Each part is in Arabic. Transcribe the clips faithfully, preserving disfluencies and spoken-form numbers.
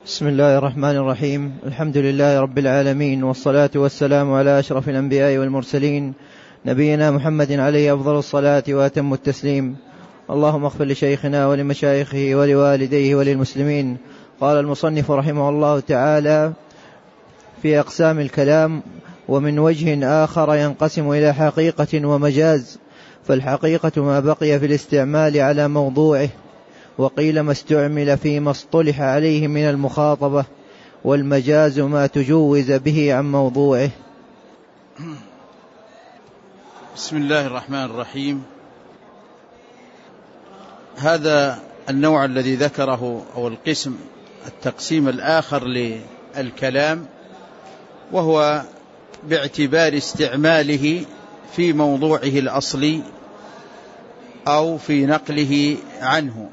بسم الله الرحمن الرحيم. الحمد لله رب العالمين، والصلاة والسلام على أشرف الأنبياء والمرسلين، نبينا محمد عليه أفضل الصلاة وأتم التسليم. اللهم اغفر لشيخنا ولمشايخه ولوالديه وللمسلمين. قال المصنف رحمه الله تعالى في أقسام الكلام: ومن وجه آخر ينقسم إلى حقيقة ومجاز. فالحقيقة ما بقي في الاستعمال على موضوعه، وقيل ما استعمل فيما اصطلح عليه من المخاطبة، والمجاز ما تجوز به عن موضوعه. بسم الله الرحمن الرحيم. هذا النوع الذي ذكره أو القسم التقسيم الآخر للكلام، وهو باعتبار استعماله في موضوعه الأصلي أو في نقله عنه.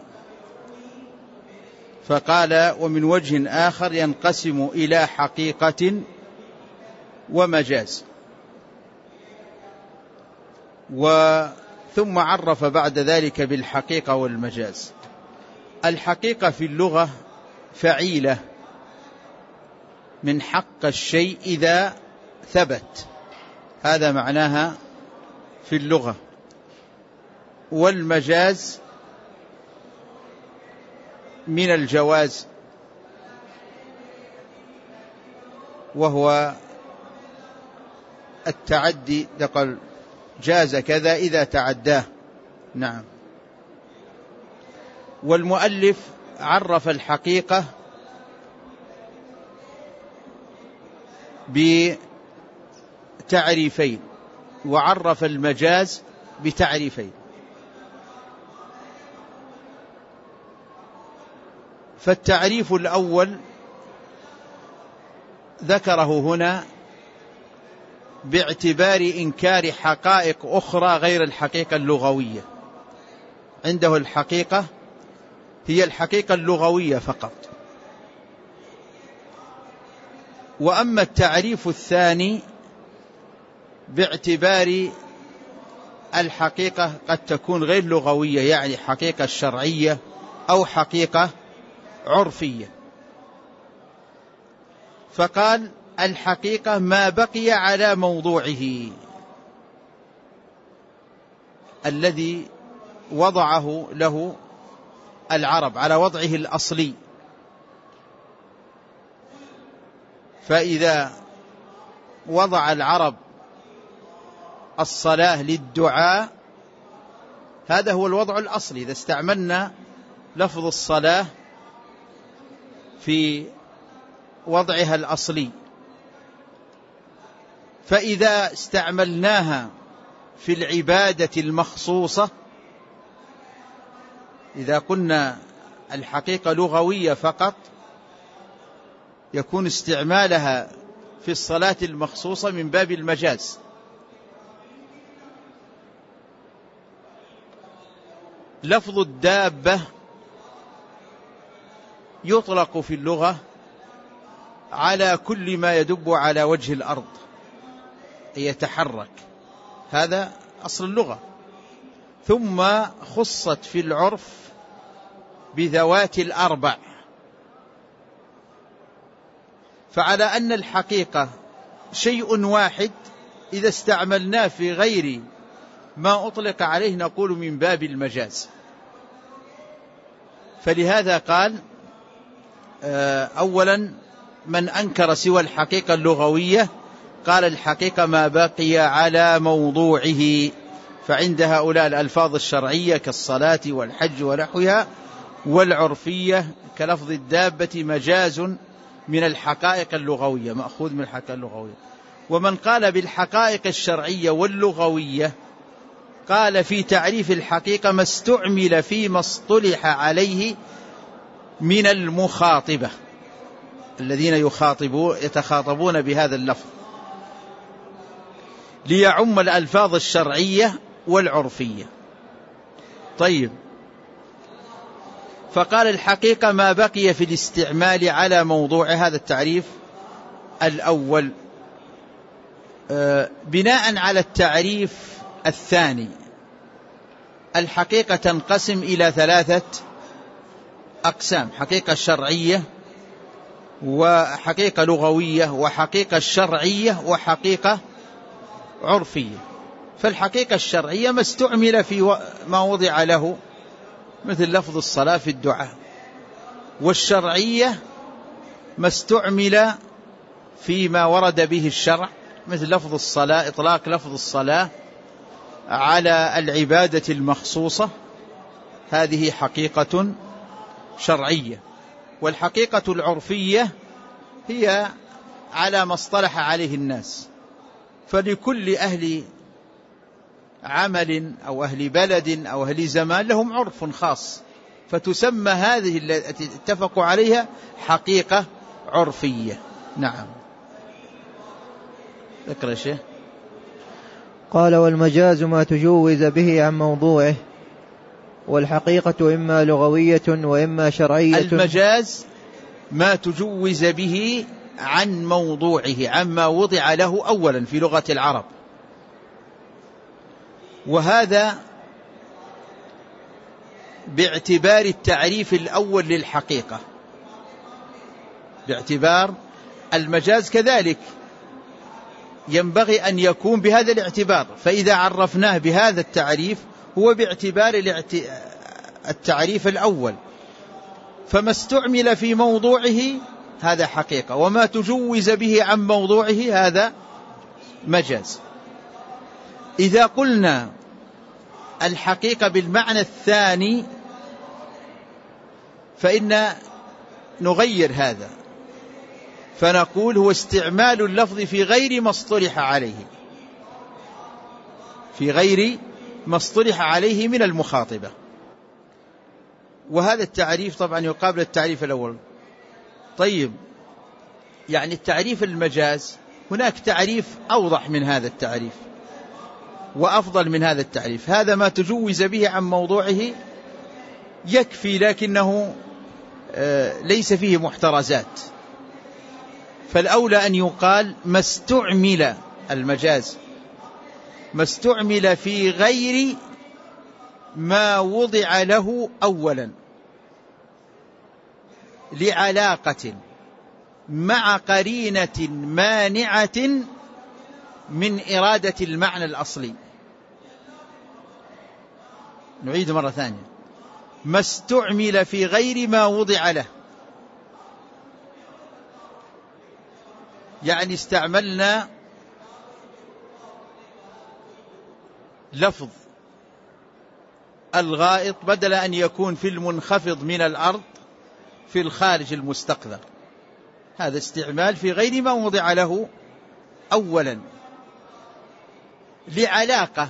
فقال: ومن وجه آخر ينقسم إلى حقيقة ومجاز. وثم عرف بعد ذلك بالحقيقة والمجاز. الحقيقة في اللغة فعيلة من حق الشيء إذا ثبت، هذا معناها في اللغة. والمجاز من الجواز، وهو التعدي، تقول جاز كذا إذا تعداه. نعم. والمؤلف عرف الحقيقة بتعريفين، وعرف المجاز بتعريفين. فالتعريف الأول ذكره هنا باعتبار إنكار حقائق أخرى غير الحقيقة اللغوية. عنده الحقيقة هي الحقيقة اللغوية فقط. وأما التعريف الثاني باعتبار الحقيقة قد تكون غير لغوية، يعني حقيقة شرعية أو حقيقة عرفية. فقال: الحقيقة ما بقي على موضوعه الذي وضعه له العرب، على وضعه الأصلي. فإذا وضع العرب الصلاة للدعاء، هذا هو الوضع الأصلي. إذا استعملنا لفظ الصلاة في وضعها الأصلي، فإذا استعملناها في العبادة المخصوصة، إذا قلنا الحقيقة لغوية فقط، يكون استعمالها في الصلاة المخصوصة من باب المجاز. لفظ الدابة يطلق في اللغة على كل ما يدب على وجه الأرض يتحرك، هذا أصل اللغة. ثم خصت في العرف بذوات الأربع. فعلى أن الحقيقة شيء واحد، إذا استعملناه في غير ما أطلق عليه نقول من باب المجاز. فلهذا قال: أولا من أنكر سوى الحقيقة اللغوية، قال الحقيقة ما بقي على موضوعه. فعند هؤلاء الألفاظ الشرعية كالصلاة والحج ونحوها، والعرفية كلفظ الدابة مجاز من الحقائق اللغوية، مأخوذ من الحقائق اللغوية. ومن قال بالحقائق الشرعية واللغوية قال في تعريف الحقيقة ما استعمل فيما اصطلح عليه من المخاطبة، الذين يخاطبون يتخاطبون بهذا اللفظ، ليعم الألفاظ الشرعية والعرفية. طيب، فقال الحقيقة ما بقي في الاستعمال على موضوع. هذا التعريف الأول. بناء على التعريف الثاني، الحقيقة تنقسم إلى ثلاثة أقسام: حقيقة شرعية، وحقيقة لغوية وحقيقة شرعية وحقيقة عرفية. فالحقيقة الشرعية ما استعمل في ما وضع له مثل لفظ الصلاة في الدعاء، والشرعية ما استعمل فيما ورد به الشرع مثل لفظ الصلاة، إطلاق لفظ الصلاة على العبادة المخصوصة، هذه حقيقة شرعية. والحقيقة العرفية هي على ما اصطلح عليه الناس، فلكل أهل عمل أو أهل بلد أو أهل زمان لهم عرف خاص، فتسمى هذه التي اتفقوا عليها حقيقة عرفية. نعم. ذكر يا شيخ. قال: والمجاز ما تجوز به عن موضوعه، والحقيقة إما لغوية وإما شرعية. المجاز ما تجوز به عن موضوعه، عما وضع له أولا في لغة العرب، وهذا باعتبار التعريف الأول للحقيقة، باعتبار المجاز كذلك ينبغي أن يكون بهذا الاعتبار. فإذا عرفناه بهذا التعريف هو باعتبار التعريف الأول، فما استعمل في موضوعه هذا حقيقة، وما تجوز به عن موضوعه هذا مجاز. إذا قلنا الحقيقة بالمعنى الثاني فإن نغير هذا، فنقول هو استعمال اللفظ في غير ما اصطلح عليه، في غير ما اصطلح عليه من المخاطبة. وهذا التعريف طبعا يقابل التعريف الأول. طيب، يعني التعريف المجاز هناك تعريف أوضح من هذا التعريف وأفضل من هذا التعريف. هذا ما تجوز به عن موضوعه يكفي، لكنه ليس فيه محترزات، فالأولى أن يقال ما استعمل المجاز، ما استعمل في غير ما وضع له أولا لعلاقة مع قرينة مانعة من إرادة المعنى الأصلي. نعيد مرة ثانية: ما استعمل في غير ما وضع له، يعني استعملنا لفظ الغائط بدل أن يكون في المنخفض من الأرض في الخارج المستقذر، هذا استعمال في غير ما وضع له أولا لعلاقة.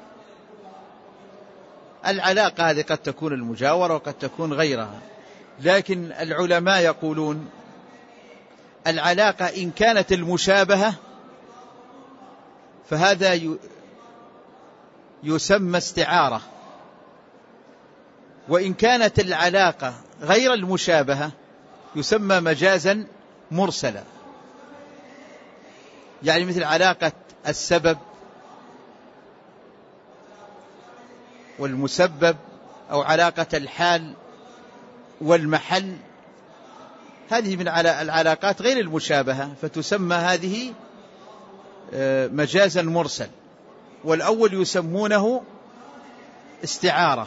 العلاقة هذه قد تكون المجاورة وقد تكون غيرها، لكن العلماء يقولون العلاقة إن كانت المشابهة فهذا يسمى استعارة، وإن كانت العلاقة غير المشابهة يسمى مجازا مرسلا. يعني مثل علاقة السبب والمسبب، أو علاقة الحال والمحل، هذه من العلاقات غير المشابهة، فتسمى هذه مجازا مرسل، والأول يسمونه استعارة.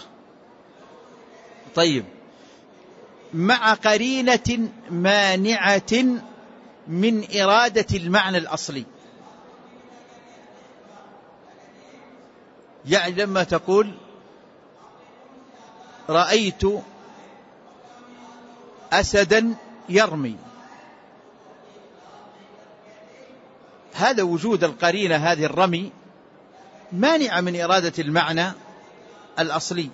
طيب، مع قرينة مانعة من إرادة المعنى الأصلي، يعني لما تقول رأيت أسدا يرمي، هذا وجود القرينة هذه الرمي مانعة من إرادة المعنى الأصلي،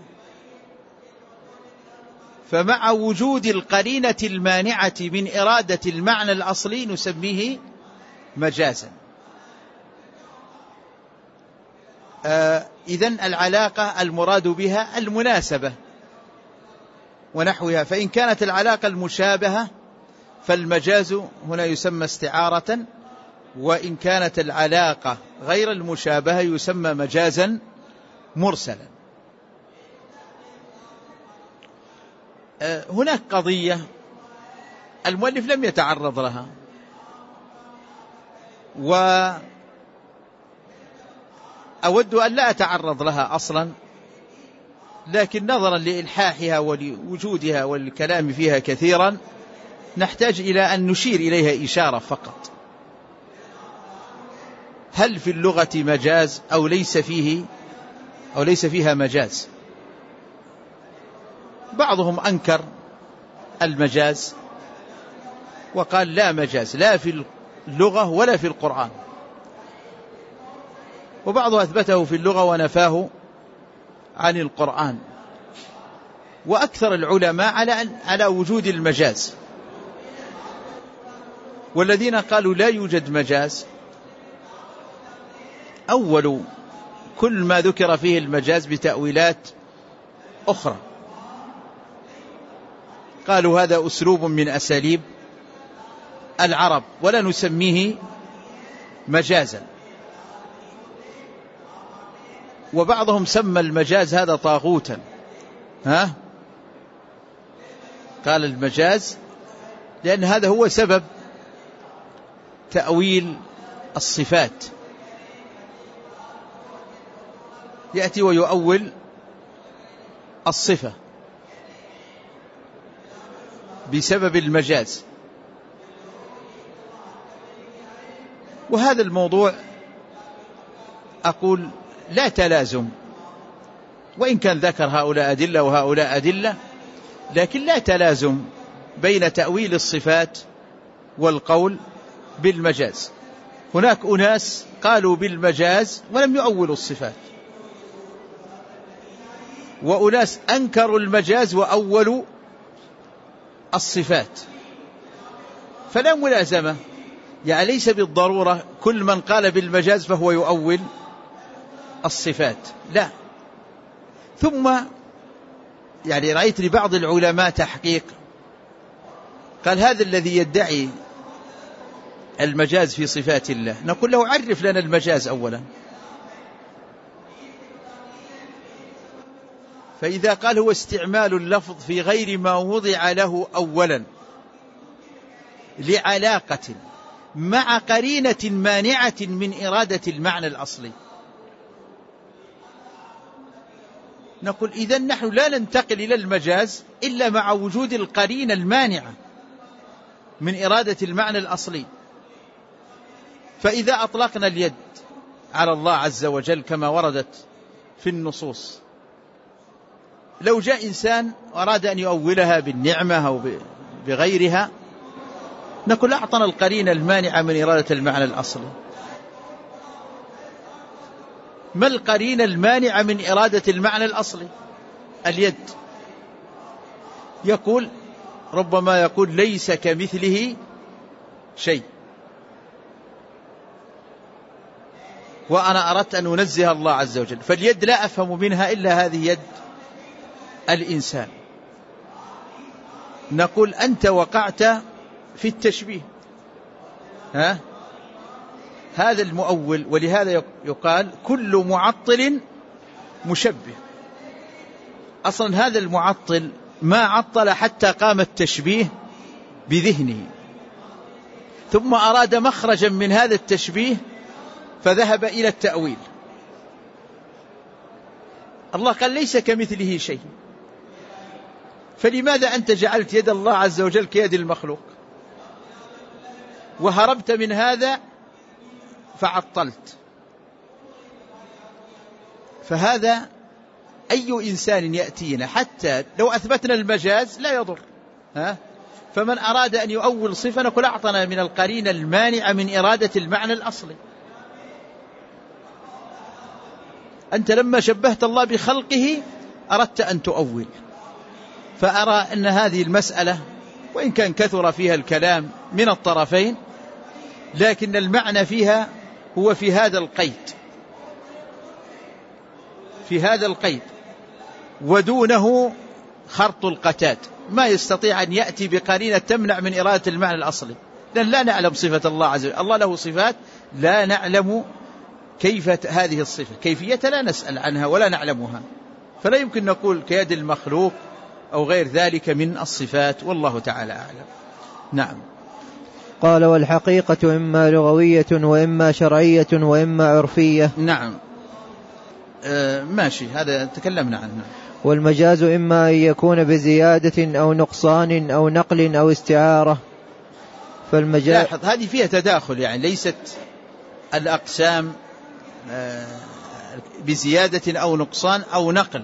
فمع وجود القرينة المانعة من إرادة المعنى الأصلي نسميه مجازا. آه إذن العلاقة المراد بها المناسبة ونحوها، فإن كانت العلاقة المشابهة فالمجاز هنا يسمى استعارة، وإن كانت العلاقة غير المشابهة يسمى مجازا مرسلا. هناك قضية المؤلف لم يتعرض لها، وأود أن لا أتعرض لها أصلا، لكن نظرا لإلحاحها ولوجودها والكلام فيها كثيرا نحتاج إلى أن نشير إليها إشارة فقط. هل في اللغة مجاز أو ليس فيه أو ليس فيها مجاز؟ بعضهم أنكر المجاز وقال لا مجاز لا في اللغة ولا في القرآن، وبعضهم أثبته في اللغة ونفاه عن القرآن، وأكثر العلماء على على وجود المجاز. والذين قالوا لا يوجد مجاز أول كل ما ذكر فيه المجاز بتأويلات أخرى، قالوا هذا أسلوب من أساليب العرب ولا نسميه مجازا. وبعضهم سمى المجاز هذا طاغوتا، ها قال المجاز لأن هذا هو سبب تأويل الصفات، يأتي ويؤول الصفة بسبب المجاز. وهذا الموضوع أقول لا تلازم، وإن كان ذكر هؤلاء أدلة وهؤلاء أدلة، لكن لا تلازم بين تأويل الصفات والقول بالمجاز. هناك أناس قالوا بالمجاز ولم يؤولوا الصفات، وأناس أنكروا المجاز وأولوا الصفات، فلا ملازمة. يعني ليس بالضرورة كل من قال بالمجاز فهو يؤول الصفات، لا. ثم يعني رأيت لبعض العلماء تحقيق، قال هذا الذي يدعي المجاز في صفات الله نقول له عرف لنا المجاز أولا، فإذا قال هو استعمال اللفظ في غير ما وضع له أولا لعلاقة مع قرينة مانعة من إرادة المعنى الأصلي، نقول إذن نحن لا ننتقل إلى المجاز إلا مع وجود القرينة المانعة من إرادة المعنى الأصلي. فإذا أطلقنا اليد على الله عز وجل كما وردت في النصوص، لو جاء إنسان أراد أن يؤولها بالنعمة أو بغيرها نقول أعطنا القرينة المانعة من إرادة المعنى الأصلي. ما القرينة المانعة من إرادة المعنى الأصلي؟ اليد. يقول ربما يقول ليس كمثله شيء، وأنا أردت أن أنزه الله عز وجل، فاليد لا أفهم منها إلا هذه يد الإنسان. نقول أنت وقعت في التشبيه، ها؟ هذا المؤول. ولهذا يقال كل معطل مشبه. أصلا هذا المعطل ما عطل حتى قام التشبيه بذهنه، ثم أراد مخرجا من هذا التشبيه فذهب إلى التأويل. الله قال ليس كمثله شيء، فلماذا أنت جعلت يد الله عز وجل كيد المخلوق وهربت من هذا فعطلت؟ فهذا أي إنسان يأتينا حتى لو أثبتنا المجاز لا يضر، ها؟ فمن أراد أن يؤول صفة نقول أعطنا من القرينة المانعة من إرادة المعنى الأصلي. أنت لما شبهت الله بخلقه أردت أن تؤول. فأرى أن هذه المسألة وإن كان كثر فيها الكلام من الطرفين، لكن المعنى فيها هو في هذا القيد، في هذا القيد، ودونه خرط القتاد، ما يستطيع أن يأتي بقرينة تمنع من إرادة المعنى الأصلي، لأن لا نعلم صفة الله عز وجل. الله له صفات لا نعلم كيف هذه الصفة، كيفية لا نسأل عنها ولا نعلمها، فلا يمكن نقول كيد المخلوق أو غير ذلك من الصفات، والله تعالى أعلم. نعم. قال والحقيقة إما لغوية وإما شرعية وإما عرفية. نعم آه ماشي، هذا تكلمنا عنه. والمجاز إما أن يكون بزيادة أو نقصان أو نقل أو استعارة. فالمجاز لاحظ هذه فيها تداخل، يعني ليست الأقسام آه بزيادة أو نقصان أو نقل،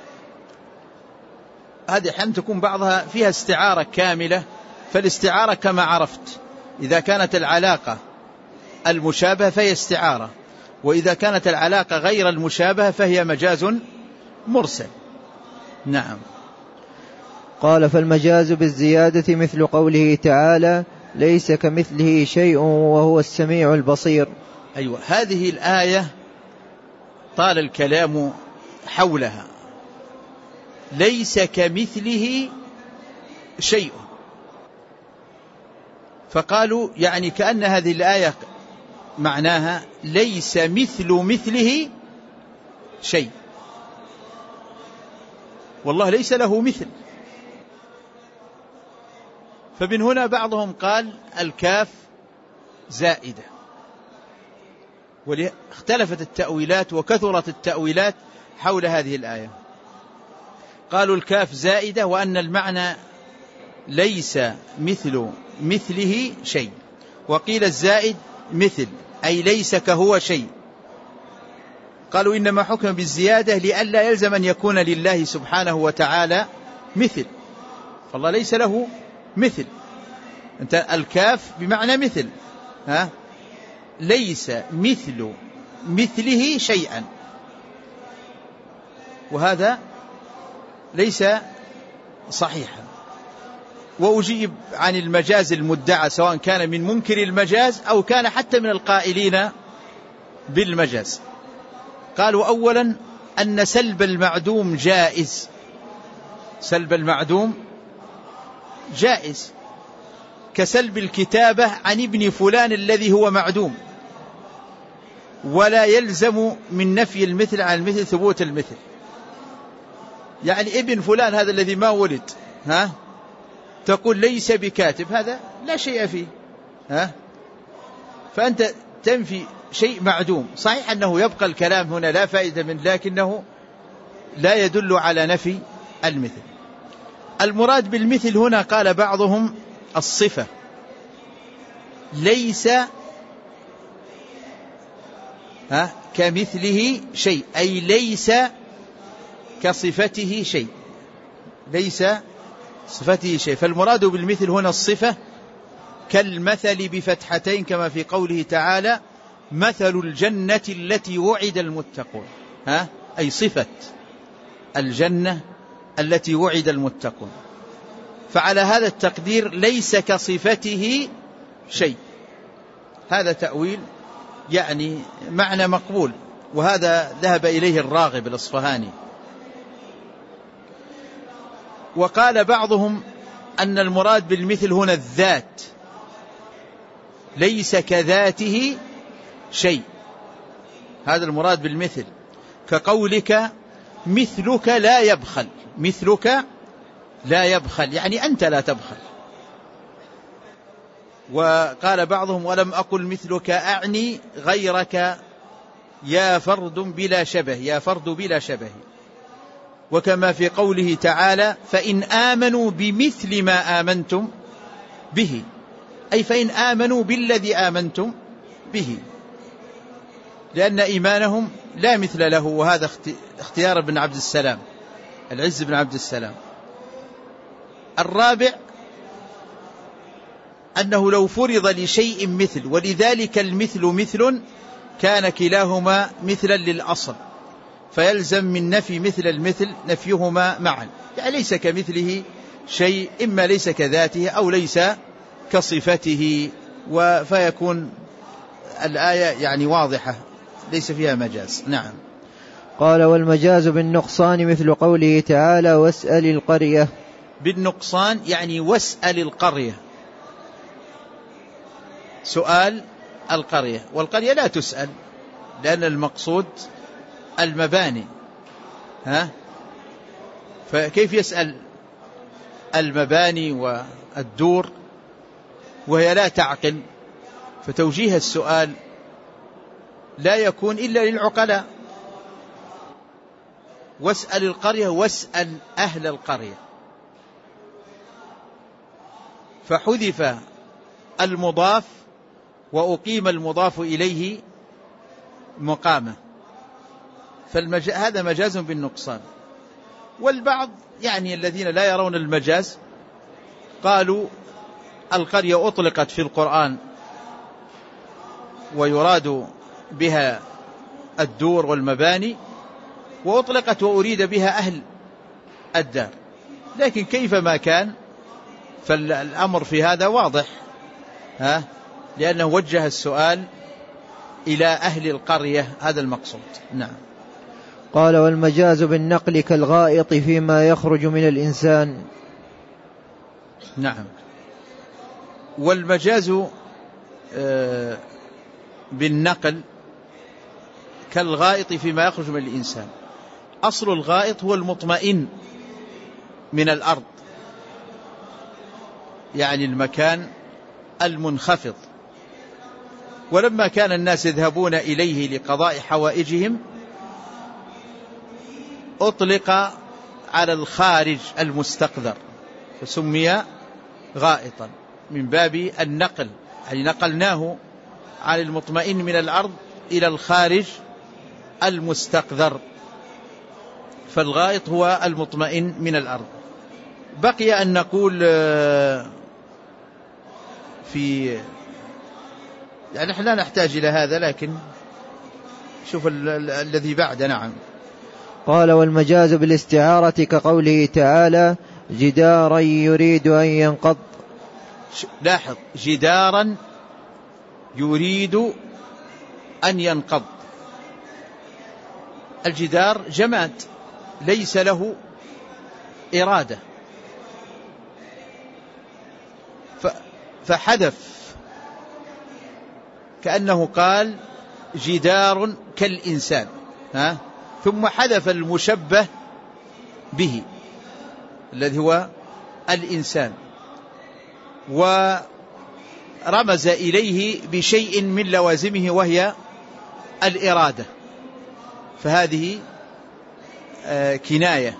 هذه أحيانا تكون بعضها فيها استعارة كاملة. فالاستعارة كما عرفت إذا كانت العلاقة المشابهة فهي استعارة، وإذا كانت العلاقة غير المشابهة فهي مجاز مرسل. نعم. قال فالمجاز بالزيادة مثل قوله تعالى ليس كمثله شيء وهو السميع البصير. أيوة، هذه الآية طال الكلام حولها، ليس كمثله شيء، فقالوا يعني كأن هذه الآية معناها ليس مثل مثله شيء، والله ليس له مثل. فمن هنا بعضهم قال الكاف زائدة، واختلفت التأويلات وكثرت التأويلات حول هذه الآية. قالوا الكاف زائدة وأن المعنى ليس مثل مثله شيء، وقيل الزائد مثل أي ليس كهو شيء. قالوا إنما حكم بالزيادة لئلا يلزم أن يكون لله سبحانه وتعالى مثل، فالله ليس له مثل. أنت الكاف بمعنى مثل، ها ليس مثل مثله شيئا، وهذا ليس صحيحا. وأجيب عن المجاز المدعى سواء كان من منكر المجاز أو كان حتى من القائلين بالمجاز. قالوا أولا أن سلب المعدوم جائز، سلب المعدوم جائز، كسلب الكتابة عن ابن فلان الذي هو معدوم، ولا يلزم من نفي المثل عن المثل ثبوت المثل. يعني ابن فلان هذا الذي ما ولد، ها تقول ليس بكاتب، هذا لا شيء فيه، ها فأنت تنفي شيء معدوم. صحيح أنه يبقى الكلام هنا لا فائدة منه، لكنه لا يدل على نفي المثل. المراد بالمثل هنا قال بعضهم الصفة، ليس ها كمثله شيء، أي ليس كصفته شيء، ليس صفته شيء. فالمراد بالمثل هنا الصفة، كالمثل بفتحتين كما في قوله تعالى مثل الجنة التي وعد المتقون، ها أي صفة الجنة التي وعد المتقون. فعلى هذا التقدير ليس كصفته شيء، هذا تأويل يعني معنى مقبول، وهذا ذهب إليه الراغب الأصفهاني. وقال بعضهم أن المراد بالمثل هنا الذات، ليس كذاته شيء، هذا المراد بالمثل، كقولك مثلك لا يبخل، مثلك لا يبخل يعني أنت لا تبخل. وقال بعضهم ولم أقل مثلك أعني غيرك يا فرد بلا شبه، يا فرد بلا شبه. وكما في قوله تعالى فإن آمنوا بمثل ما آمنتم به، أي فإن آمنوا بالذي آمنتم به، لأن إيمانهم لا مثل له. وهذا اختيار ابن عبد السلام، العز بن عبد السلام. الرابع أنه لو فرض لشيء مثل ولذلك المثل مثل كان كلاهما مثلا للأصل، فيلزم من نفي مثل المثل نفيهما معا، يعني ليس كمثله شيء، إما ليس كذاته أو ليس كصفته، فيكون الآية يعني واضحة ليس فيها مجاز. نعم. قال والمجاز بالنقصان مثل قوله تعالى واسأل القرية. بالنقصان يعني واسأل القرية، سؤال القرية، والقرية لا تسأل لأن المقصود المباني، ها فكيف يسأل المباني والدور وهي لا تعقل، فتوجيه السؤال لا يكون إلا للعقلاء. واسأل القرية واسأل أهل القرية، فحذف المضاف وأقيم المضاف إليه مقامه، فهذا مجاز بالنقصان. والبعض يعني الذين لا يرون المجاز قالوا القرية أطلقت في القرآن ويراد بها الدور والمباني، وأطلقت وأريد بها أهل الدار، لكن كيفما كان فالأمر في هذا واضح، ها، لأنه وجه السؤال إلى أهل القرية، هذا المقصود. نعم. قال والمجاز بالنقل كالغائط فيما يخرج من الإنسان. نعم. والمجاز بالنقل كالغائط فيما يخرج من الإنسان. أصل الغائط هو المطمئن من الأرض، يعني المكان المنخفض، ولما كان الناس يذهبون إليه لقضاء حوائجهم أطلق على الخارج المستقذر فسمي غائطا من باب النقل، يعني نقلناه عن المطمئن من الأرض إلى الخارج المستقذر، فالغائط هو المطمئن من الأرض. بقي أن نقول في يعني نحن لا نحتاج إلى هذا، لكن شوف الذي بعد. نعم. قال والمجاز بالاستعارة كقوله تعالى جدارا يريد أن ينقض. لاحظ، جدارا يريد أن ينقض. الجدار جماد ليس له إرادة، فحذف كأنه قال جدار كالإنسان، ها؟ ثم حذف المشبه به الذي هو الإنسان، ورمز إليه بشيء من لوازمه وهي الإرادة، فهذه كناية،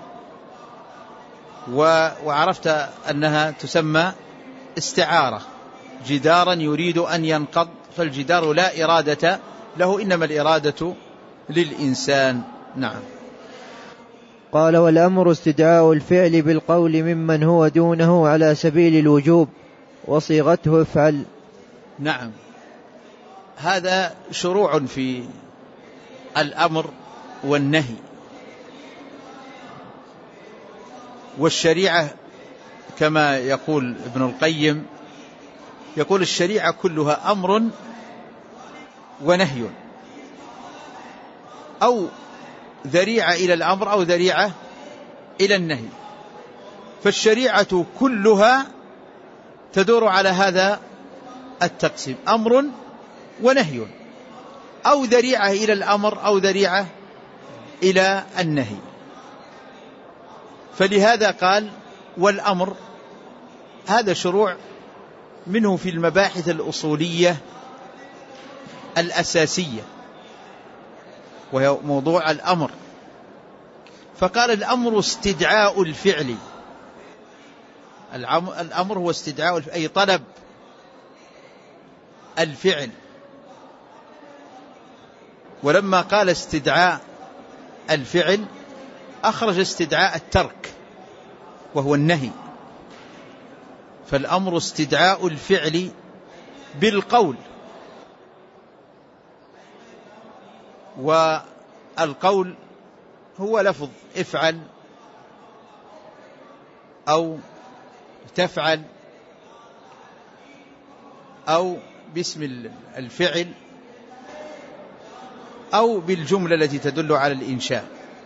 وعرفت أنها تسمى استعارة. جدارا يريد أن ينقض، فالجدار لا إرادة له، إنما الإرادة للإنسان. نعم. قال والأمر استدعاء الفعل بالقول ممن هو دونه على سبيل الوجوب وصيغته افعل. نعم. هذا شروع في الأمر والنهي، والشريعة كما يقول ابن القيم، يقول الشريعة كلها أمر ونهي، أو ذريعة إلى الأمر أو ذريعة إلى النهي، فالشريعة كلها تدور على هذا التقسيم، أمر ونهي، أو ذريعة إلى الأمر أو ذريعة إلى النهي. فلهذا قال والأمر، هذا شروع منه في المباحث الأصولية الأساسية، وهي موضوع الأمر. فقال الأمر استدعاء الفعل، الأمر هو استدعاء الفعل، أي طلب الفعل. ولما قال استدعاء الفعل أخرج استدعاء الترك وهو النهي، فالأمر استدعاء الفعل بالقول، والقول هو لفظ افعل أو تفعل أو باسم الفعل أو بالجملة التي تدل على الإنشاء.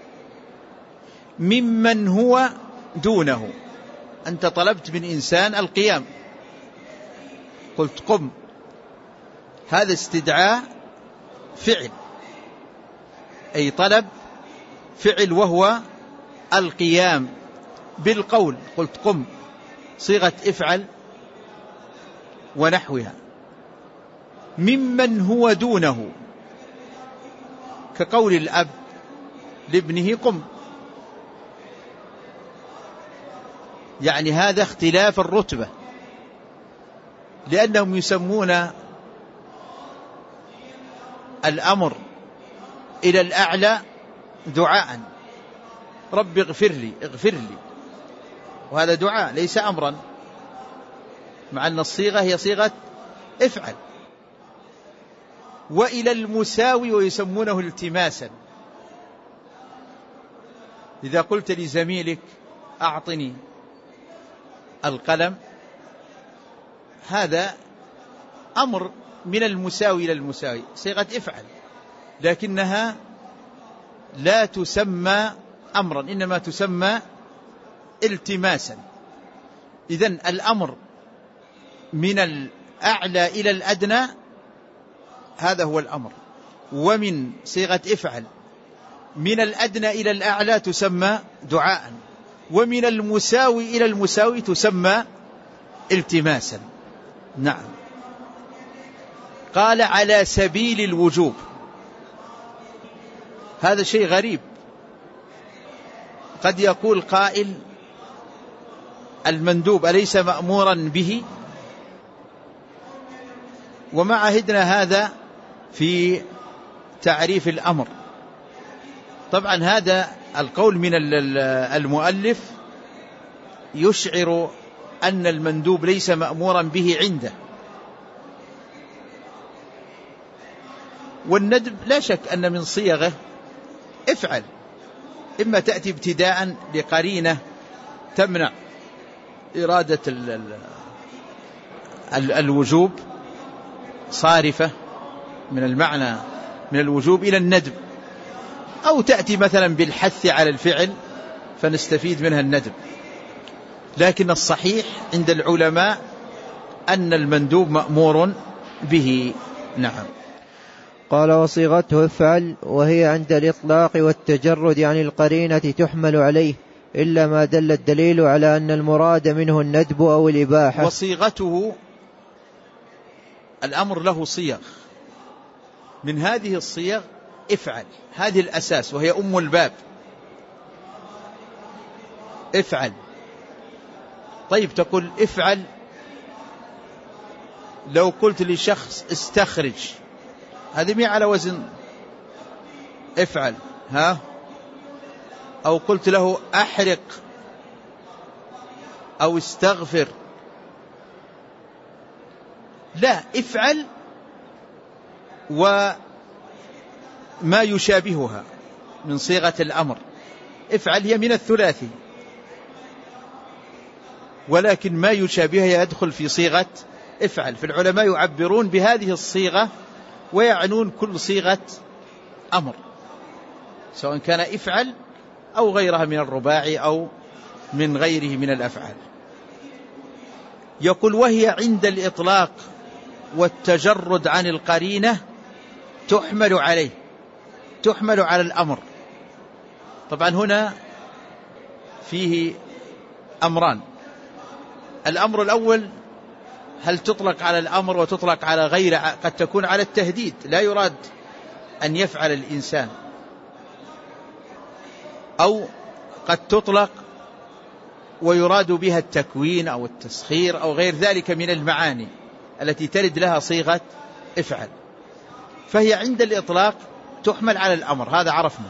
ممن هو دونه، أنت طلبت من إنسان القيام، قلت قم، هذا استدعاء فعل، أي طلب فعل وهو القيام بالقول، قلت قم، صيغة افعل ونحوها ممن هو دونه، كقول الأب لابنه قم، يعني هذا اختلاف الرتبة، لأنهم يسمون الأمر إلى الأعلى دعاء، رب اغفر لي اغفر لي، وهذا دعاء ليس أمرا، مع أن الصيغة هي صيغة افعل. وإلى المساوي ويسمونه التماسا، إذا قلت لزميلك أعطني القلم، هذا أمر من المساوي إلى المساوي، صيغة افعل، لكنها لا تسمى أمرا، إنما تسمى التماسا. إذن الأمر من الأعلى إلى الأدنى هذا هو الأمر، ومن صيغة افعل من الأدنى إلى الأعلى تسمى دعاء، ومن المساوي إلى المساوي تسمى التماسا. نعم. قال على سبيل الوجوب، هذا شيء غريب. قد يقول قائل المندوب أليس مأمورا به؟ وما عهدنا هذا في تعريف الأمر. طبعا هذا القول من المؤلف يشعر أن المندوب ليس مأمورا به عنده. والندب لا شك أن من صيغه افعل، إما تأتي ابتداء لقرينة تمنع إرادة ال ال ال الوجوب، صارفة من المعنى من الوجوب إلى الندب، أو تأتي مثلا بالحث على الفعل فنستفيد منها الندب. لكن الصحيح عند العلماء أن المندوب مأمور به. نعم. قال وصيغته افعل، وهي عند الإطلاق والتجرد عن القرينة تحمل عليه، إلا ما دل الدليل على أن المراد منه الندب أو الإباحة. وصيغته الأمر له صيغ، من هذه الصيغ افعل، هذه الأساس وهي أم الباب، افعل. طيب تقول افعل، لو قلت لشخص استخرج، هذه مي على وزن افعل، ها؟ أو قلت له أحرق أو استغفر، لا، افعل وما يشابهها من صيغة الأمر. افعل هي من الثلاثي، ولكن ما يشابهها يدخل في صيغة افعل. فالعلماء يعبرون بهذه الصيغة ويعنون كل صيغة أمر، سواء كان افعل أو غيرها من الرباعي أو من غيره من الأفعال. يقول وهي عند الإطلاق والتجرد عن القرينة تحمل عليه، تحمل على الأمر. طبعا هنا فيه أمران. الأمر الأول هل تطلق على الأمر وتطلق على غيره؟ قد تكون على التهديد، لا يراد أن يفعل الإنسان، أو قد تطلق ويراد بها التكوين أو التسخير أو غير ذلك من المعاني التي ترد لها صيغة افعل. فهي عند الإطلاق تحمل على الأمر، هذا عرفنا.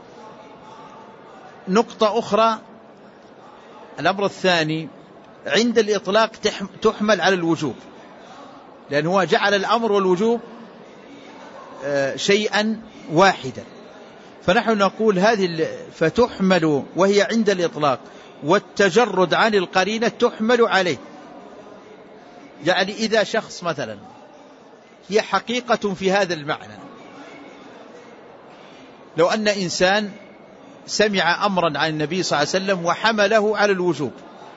نقطة أخرى، الأمر الثاني عند الإطلاق تحمل على الوجوب، لأنه جعل الأمر والوجوب شيئا واحدا. فنحن نقول هذه فتحمل وهي عند الإطلاق والتجرد عن القرينة تحمل عليه. يعني إذا شخص مثلا هي حقيقة في هذا المعنى، لو أن إنسان سمع أمرا عن النبي صلى الله عليه وسلم وحمله على الوجوب،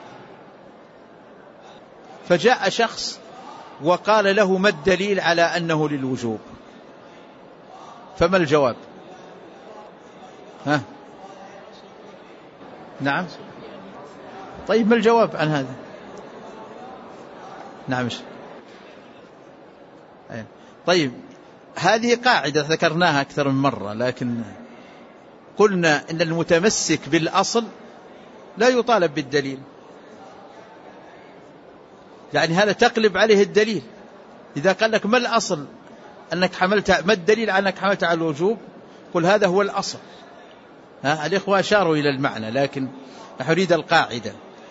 فجاء شخص وقال له ما الدليل على أنه للوجوب، فما الجواب؟ ها؟ نعم. طيب ما الجواب عن هذا؟ نعم. طيب هذه قاعدة ذكرناها أكثر من مرة، لكن قلنا إن المتمسك بالأصل لا يطالب بالدليل، يعني هذا تقلب عليه الدليل. إذا قال لك ما الأصل أنك حملت، ما الدليل على أنك حملت على الوجوب، قل هذا هو الأصل. ها الإخوة أشاروا إلى المعنى، لكن نحن نريد القاعدة.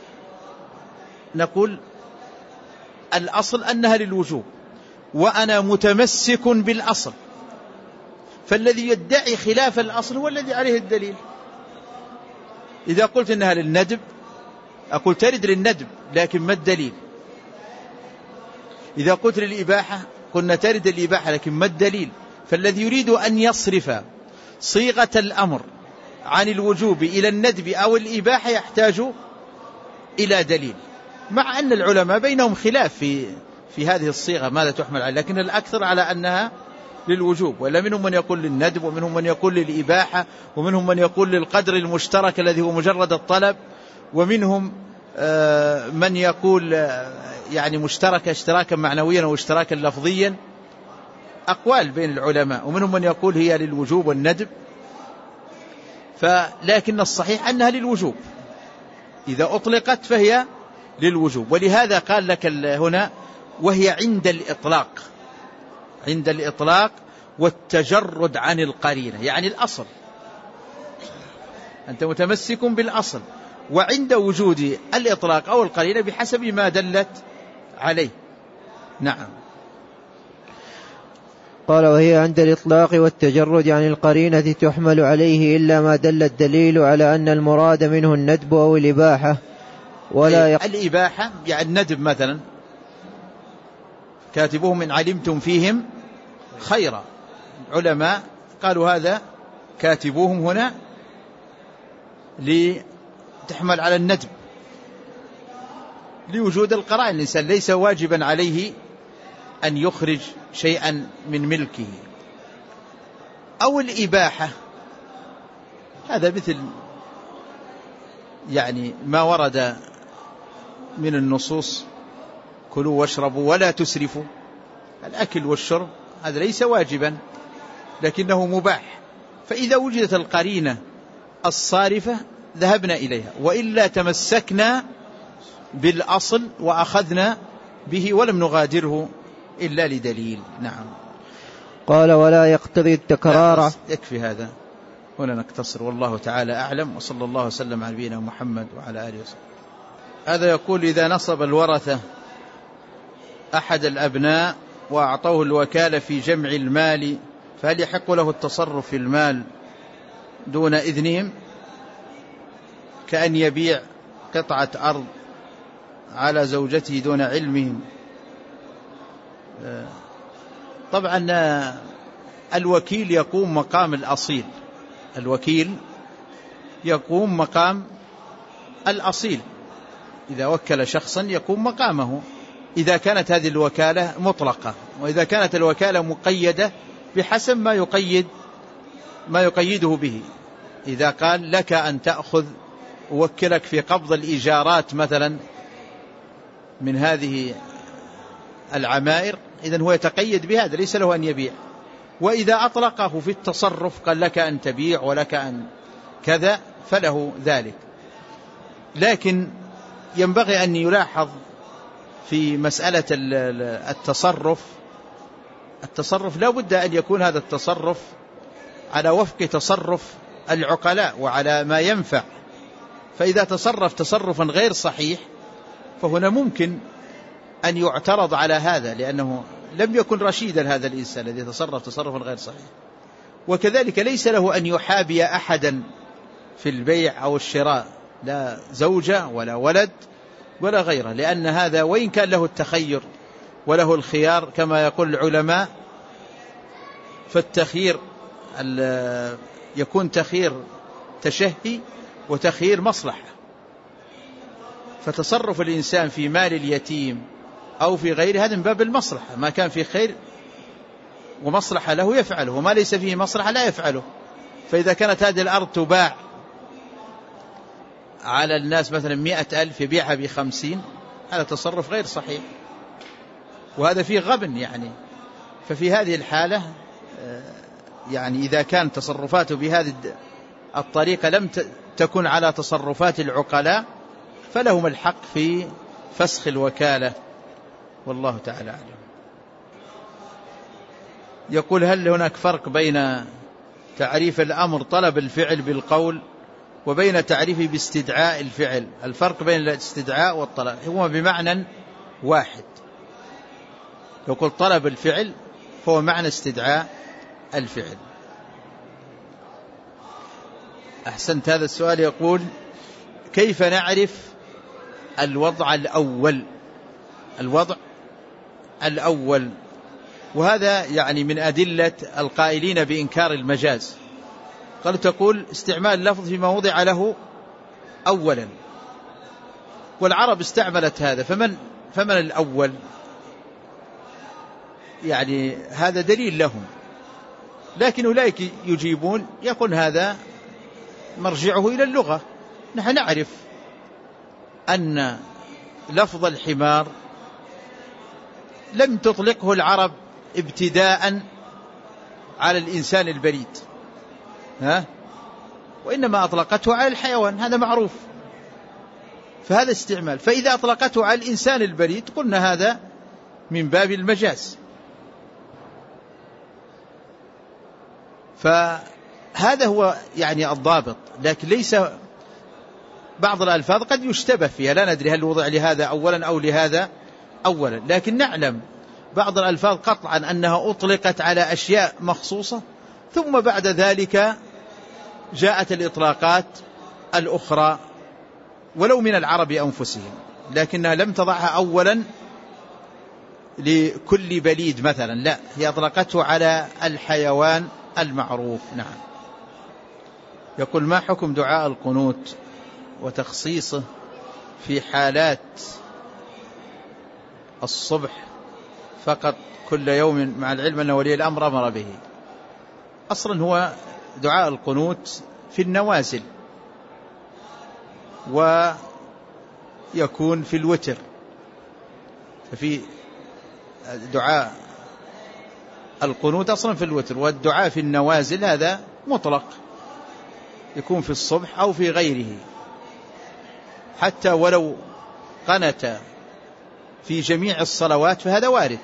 نقول الأصل أنها للوجوب وأنا متمسك بالأصل، فالذي يدعي خلاف الأصل هو الذي عليه الدليل. إذا قلت إنها للندب أقول ترد للندب، لكن ما الدليل؟ إذا قلت للإباحة قلنا ترد الإباحة، لكن ما الدليل؟ فالذي يريد أن يصرف صيغة الأمر عن الوجوب إلى الندب أو الإباحة يحتاج إلى دليل، مع أن العلماء بينهم خلاف في في هذه الصيغة ماذا تحمل عليه، لكن الأكثر على أنها للوجوب، ولا منهم من يقول للندب، ومنهم من يقول للإباحة، ومنهم من يقول للقدر المشترك الذي هو مجرد الطلب، ومنهم من يقول يعني مشترك اشتراكا معنويا أو اشتراكا لفظيا، أقوال بين العلماء، ومنهم من يقول هي للوجوب والندب. فلكن الصحيح أنها للوجوب، إذا أطلقت فهي للوجوب. ولهذا قال لك هنا وهي عند الإطلاق، عند الإطلاق والتجرد عن القرينة، يعني الأصل أنت متمسك بالأصل، وعند وجود الإطلاق أو القرينة بحسب ما دلت عليه. نعم. قال وهي عند الإطلاق والتجرد عن القرينة تحمل عليه إلا ما دل الدليل على أن المراد منه الندب أو الإباحة. ولا يق... الإباحة يعني الندب مثلا، كاتبوهم إن علمتم فيهم خيرا، علماء قالوا هذا كاتبوهم هنا لتحمل على الندب لوجود القرائن، الإنسان ليس واجبا عليه أن يخرج شيئا من ملكه. أو الإباحة هذا مثل يعني ما ورد من النصوص كلوا واشربوا ولا تسرفوا، الأكل والشرب هذا ليس واجبا لكنه مباح، فإذا وجدت القرينة الصارفة ذهبنا إليها، وإلا تمسكنا بالأصل وأخذنا به ولم نغادره إلا لدليل. نعم. قال ولا يقتضي التكرار. يكفي هذا، هنا نقتصر، والله تعالى أعلم، وصلى الله وسلم على نبينا محمد وعلى آله وسلم. هذا يقول إذا نصب الورثة أحد الأبناء وأعطوه الوكالة في جمع المال، فهل يحق له التصرف في المال دون إذنهم، كأن يبيع قطعة أرض على زوجته دون علمهم؟ طبعا الوكيل يقوم مقام الأصيل، الوكيل يقوم مقام الأصيل، إذا وكل شخصا يقوم مقامه، إذا كانت هذه الوكالة مطلقة، وإذا كانت الوكالة مقيدة بحسب ما يقيد ما يقيده به. إذا قال لك أن تأخذ ووكلك في قبض الإيجارات مثلا من هذه العمائر، إذن هو يتقيد بهذا، ليس له أن يبيع. وإذا أطلقه في التصرف قال لك أن تبيع ولك أن كذا فله ذلك. لكن ينبغي أن يلاحظ في مسألة التصرف، التصرف لا بد أن يكون هذا التصرف على وفق تصرف العقلاء وعلى ما ينفع. فإذا تصرف تصرفا غير صحيح فهنا ممكن أن يعترض على هذا، لأنه لم يكن رشيدا هذا الإنسان الذي تصرف تصرفا غير صحيح. وكذلك ليس له أن يحابي أحدا في البيع أو الشراء، لا زوجة ولا ولد ولا غيره، لأن هذا وإن كان له التخير وله الخيار كما يقول العلماء، فالتخيير يكون تخيير تشهي وتخيير مصلحة. فتصرف الإنسان في مال اليتيم أو في غيره هذا من باب المصلحة، ما كان في خير ومصلحة له يفعله، وما ليس فيه مصلحة لا يفعله. فإذا كانت هذه الأرض تباع على الناس مثلا مئة ألف يبيعها بخمسين، هذا تصرف غير صحيح، وهذا فيه غبن يعني. ففي هذه الحالة يعني إذا كان تصرفاته بهذه الطريقة لم تكن على تصرفات العقلاء فلهم الحق في فسخ الوكالة، والله تعالى أعلم. يقول: هل هناك فرق بين تعريف الأمر طلب الفعل بالقول وبين تعريفه باستدعاء الفعل؟ الفرق بين الاستدعاء والطلب هو بمعنى واحد. يقول طلب الفعل هو معنى استدعاء الفعل. أحسنت هذا السؤال. يقول: كيف نعرف الوضع الأول؟ الوضع الأول، وهذا يعني من أدلة القائلين بإنكار المجاز. قالوا تقول استعمال اللفظ فيما وضع له أولا، والعرب استعملت هذا، فمن فمن الأول؟ يعني هذا دليل لهم، لكن أولئك يجيبون يقول هذا مرجعه إلى اللغة. نحن نعرف أن لفظ الحمار لم تطلقه العرب ابتداء على الإنسان البريد، ها؟ وإنما أطلقته على الحيوان، هذا معروف، فهذا استعمال. فإذا أطلقته على الإنسان البريد قلنا هذا من باب المجاز. فهذا هو يعني الضابط، لكن ليس بعض الألفاظ قد يشتبه فيها، لا ندري هل وضع لهذا أولا أو لهذا أولا، لكن نعلم بعض الألفاظ قطعا أنها أطلقت على أشياء مخصوصة، ثم بعد ذلك جاءت الإطلاقات الأخرى ولو من العرب أنفسهم، لكنها لم تضعها أولا لكل بليد مثلا، لا، هي أطلقته على الحيوان المعروف. نعم. يقول: ما حكم دعاء القنوت وتخصيصه في حالات الصبح فقط كل يوم، مع العلم أن ولي الأمر أمر به؟ أصلا هو دعاء القنوت في النوازل، ويكون في الوتر. ففي دعاء القنوت أصلا في الوتر، والدعاء في النوازل هذا مطلق، يكون في الصبح أو في غيره، حتى ولو قنت في جميع الصلوات فهذا وارد،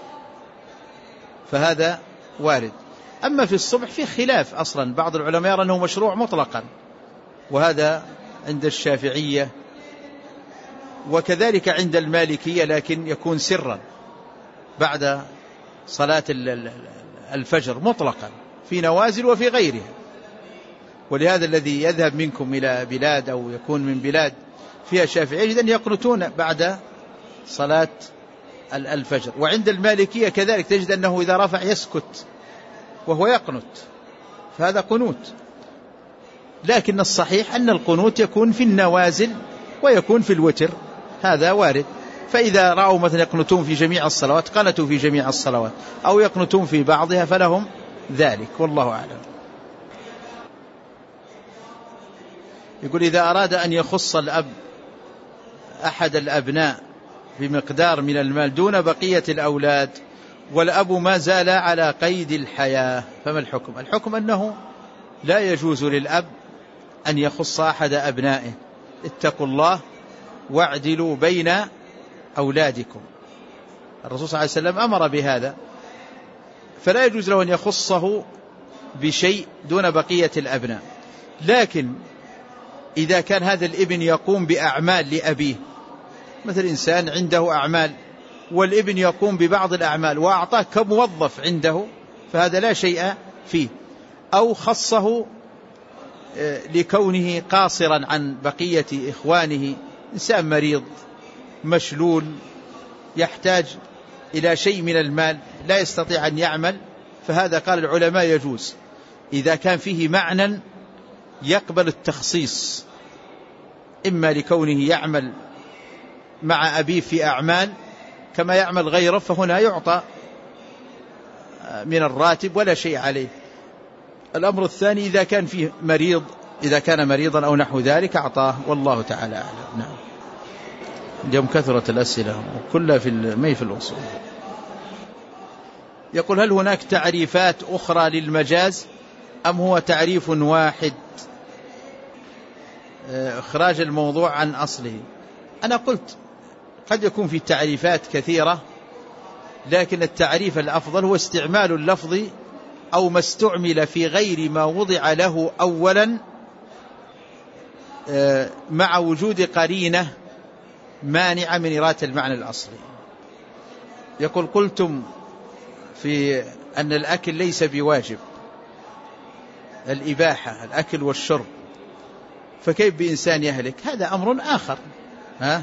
فهذا وارد. أما في الصبح في خلاف، أصلا بعض العلماء يرى أنه مشروع مطلقا، وهذا عند الشافعية وكذلك عند المالكية، لكن يكون سرا بعد صلاة الفجر مطلقا في نوازل وفي غيرها. ولهذا الذي يذهب منكم إلى بلاد أو يكون من بلاد فيها شافعية جدا يقنتون بعد صلاة الفجر. وعند المالكية كذلك تجد أنه إذا رفع يسكت وهو يقنت، فهذا قنوت. لكن الصحيح أن القنوت يكون في النوازل ويكون في الوتر، هذا وارد. فإذا رأوا مثلا يقنتون في جميع الصلوات قنتوا في جميع الصلوات، أو يقنتون في بعضها فلهم ذلك، والله أعلم. يقول: إذا أراد أن يخص الأب أحد الأبناء بمقدار من المال دون بقية الأولاد والأب ما زال على قيد الحياة، فما الحكم؟ الحكم أنه لا يجوز للأب أن يخص أحد أبنائه. اتقوا الله واعدلوا بين أولادكم. الرسول صلى الله عليه وسلم أمر بهذا، فلا يجوز له أن يخصه بشيء دون بقية الأبناء. لكن إذا كان هذا الابن يقوم بأعمال لأبيه، مثل إنسان عنده أعمال والابن يقوم ببعض الأعمال وأعطاه كموظف عنده، فهذا لا شيء فيه. أو خصه لكونه قاصرا عن بقية إخوانه، إنسان مريض مشلول يحتاج إلى شيء من المال لا يستطيع أن يعمل، فهذا قال العلماء يجوز إذا كان فيه معنى يقبل التخصيص، إما لكونه يعمل مع أبيه في أعمال كما يعمل غيره، فهنا يعطى من الراتب ولا شيء عليه. الأمر الثاني إذا كان فيه مريض، إذا كان مريضا أو نحو ذلك أعطاه، والله تعالى أعلم. نعم. اليوم كثرت الأسئلة وكلها في المي في الأصول. يقول هل هناك تعريفات أخرى للمجاز أم هو تعريف واحد؟ إخراج الموضوع عن أصله. أنا قلت قد يكون في تعريفات كثيرة، لكن التعريف الأفضل هو استعمال اللفظ أو ما استعمل في غير ما وضع له أولا مع وجود قرينة مانعة من إرادة المعنى الأصلي. يقول قلتم في أن الأكل ليس بواجب، الإباحة الأكل والشرب، فكيف بإنسان يهلك؟ هذا أمر آخر. ها؟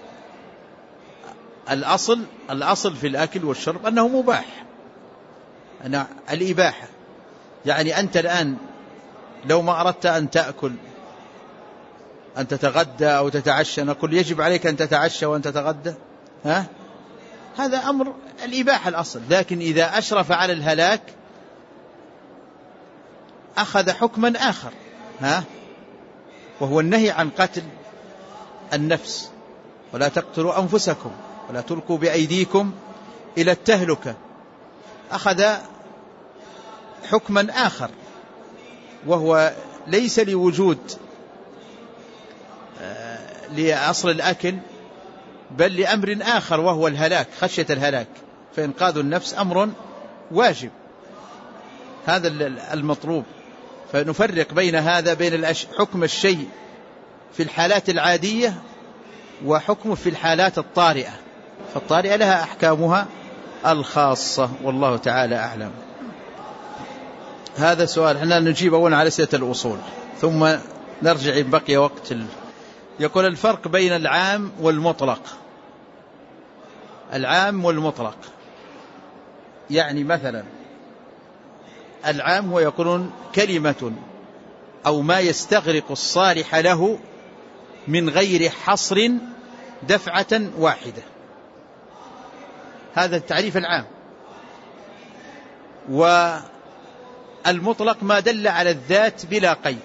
الأصل الأصل في الأكل والشرب أنه مباح، أن الإباحة. يعني أنت الآن لو ما أردت أن تأكل أن تتغدى أو تتعشى، نقول يجب عليك أن تتعشى وأن تتغدى؟ ها؟ هذا أمر الإباحة الأصل. لكن إذا أشرف على الهلاك أخذ حكما آخر، ها؟ وهو النهي عن قتل النفس، ولا تقتلوا أنفسكم ولا تلقوا بأيديكم إلى التهلكة. أخذ حكما آخر، وهو ليس لوجود لأصل الأكل، بل لأمر آخر وهو الهلاك، خشية الهلاك، فإنقاذ النفس أمر واجب. هذا المطلوب. فنفرق بين هذا، بين حكم الشيء في الحالات العادية وحكمه في الحالات الطارئة، فالطارئة لها أحكامها الخاصة، والله تعالى أعلم. هذا سؤال احنا نجيب أولا على أسئلة الأصول ثم نرجع إن بقي وقت ال... يقول الفرق بين العام والمطلق. العام والمطلق يعني مثلا العام هو يقولون كلمة أو ما يستغرق الصالح له من غير حصر دفعة واحدة، هذا التعريف العام. والمطلق ما دل على الذات بلا قيد.